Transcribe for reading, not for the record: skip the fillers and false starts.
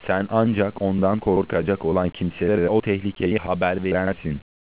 Sen ancak ondan korkacak olan kimselere o tehlikeyi haber verersin.